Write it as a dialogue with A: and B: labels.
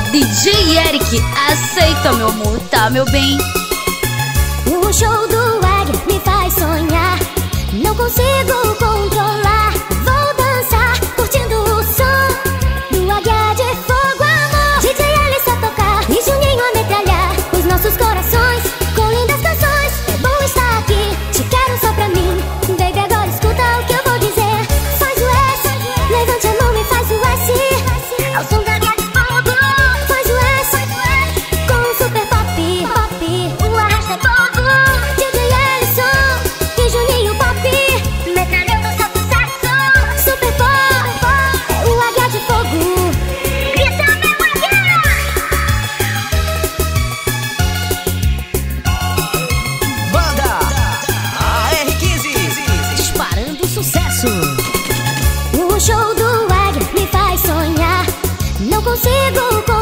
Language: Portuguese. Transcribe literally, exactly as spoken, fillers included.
A: D J Eric, aceita meu amor, tá meu bem?
B: O show do Águia me faz sonhar, não consigo controlar. Vou dançar, curtindo o som do Águia de Fogo, amor. D J Alisson a tocar e Juninho a metralhar os nossos corações com lindas canções. É bom estar aqui, te quero só pra mim. Baby, agora escuta o que eu vou dizer. Faz o S, levante a mão e faz o S ao som da Águia de Fogo. Faz o S com o super pop, pop, o arrasta todo. D J Alisson e Juninho Pop, metralhando seu sucesso. Super pop, é o Águia de Fogo. Grita, meu Águia!
C: Banda A R quinze, disparando sucesso.
B: O show do Águia me faz sonhar, não consigo